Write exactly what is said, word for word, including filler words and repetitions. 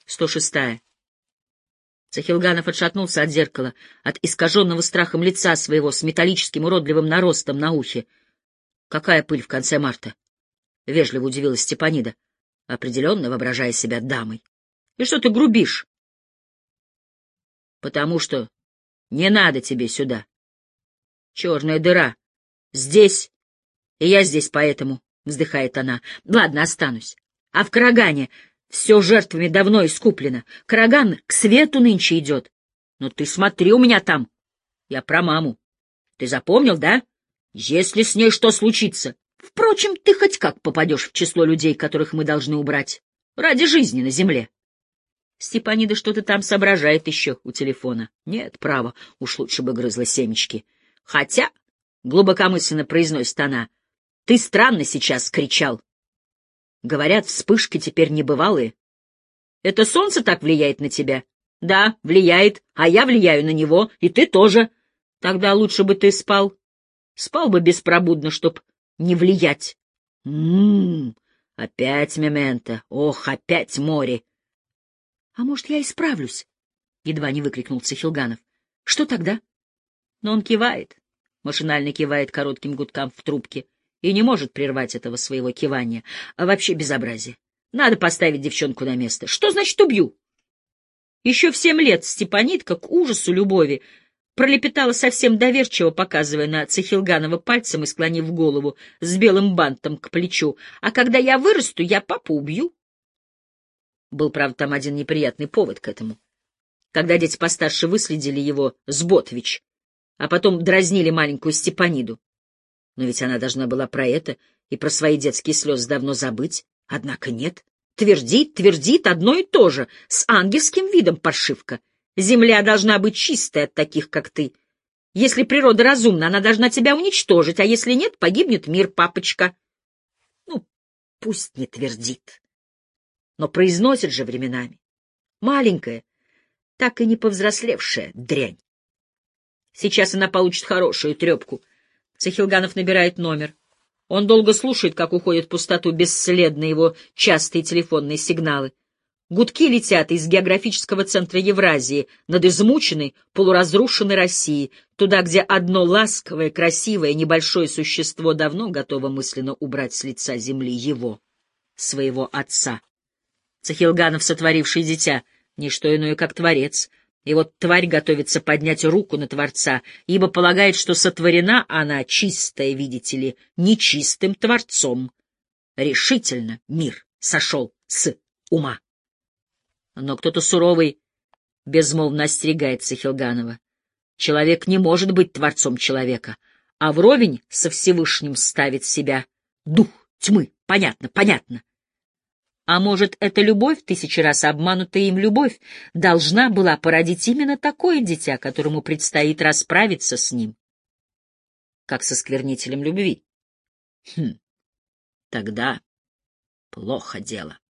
сто шестая. Цахилганов отшатнулся от зеркала, от искаженного страхом лица своего с металлическим уродливым наростом на ухе. — Какая пыль в конце марта? — вежливо удивилась Степанида, определенно воображая себя дамой. — И что ты грубишь? — Потому что не надо тебе сюда. Черная дыра. Здесь, и я здесь поэтому, — вздыхает она. — Ладно, останусь. А в Карагане все жертвами давно искуплено. Караган к свету нынче идет. Но ты смотри у меня там. Я про маму. Ты запомнил, да? Если с ней что случится. Впрочем, ты хоть как попадешь в число людей, которых мы должны убрать. Ради жизни на земле. Степанида что-то там соображает еще у телефона. Нет, право, уж лучше бы грызла семечки. Хотя, глубокомысленно произносит она, ты странно сейчас кричал. Говорят, вспышки теперь небывалые. Это солнце так влияет на тебя? Да, влияет, а я влияю на него, и ты тоже. Тогда лучше бы ты спал. Спал бы беспробудно, чтоб не влиять. М-м-м, опять мементо, ох, опять море. А может, я исправлюсь? Едва не выкрикнул Цахилганов. Что тогда? Но он кивает, машинально кивает коротким гудкам в трубке. И не может прервать этого своего кивания. А вообще безобразие. Надо поставить девчонку на место. Что значит убью? Еще в семь лет Степанидка к ужасу любови пролепетала совсем доверчиво, показывая на Цахилганова пальцем и склонив голову с белым бантом к плечу. А когда я вырасту, я папу убью. Был, правда, там один неприятный повод к этому. Когда дети постарше выследили его с Ботвич, а потом дразнили маленькую Степаниду. Но ведь она должна была про это и про свои детские слезы давно забыть. Однако нет. Твердит, твердит одно и то же, с ангельским видом паршивка. Земля должна быть чистой от таких, как ты. Если природа разумна, она должна тебя уничтожить, а если нет, погибнет мир, папочка. Ну, пусть не твердит, но произносит же временами. Маленькая, так и не повзрослевшая дрянь. Сейчас она получит хорошую трепку. Цахилганов набирает номер. Он долго слушает, как уходят в пустоту бесследно его частые телефонные сигналы. Гудки летят из географического центра Евразии над измученной, полуразрушенной Россией, туда, где одно ласковое, красивое, небольшое существо давно готово мысленно убрать с лица земли его, своего отца. Цахилганов, сотворивший дитя, не что иное, как творец. И вот тварь готовится поднять руку на Творца, ибо полагает, что сотворена она чистая, видите ли, нечистым Творцом. Решительно мир сошел с ума. Но кто-то суровый безмолвно остерегает Цахилганова. Человек не может быть Творцом человека, а вровень со Всевышним ставит себя дух тьмы. Понятно, понятно. А может, эта любовь, тысячи раз обманутая им любовь, должна была породить именно такое дитя, которому предстоит расправиться с ним, как со сквернителем любви? Хм, тогда плохо дело.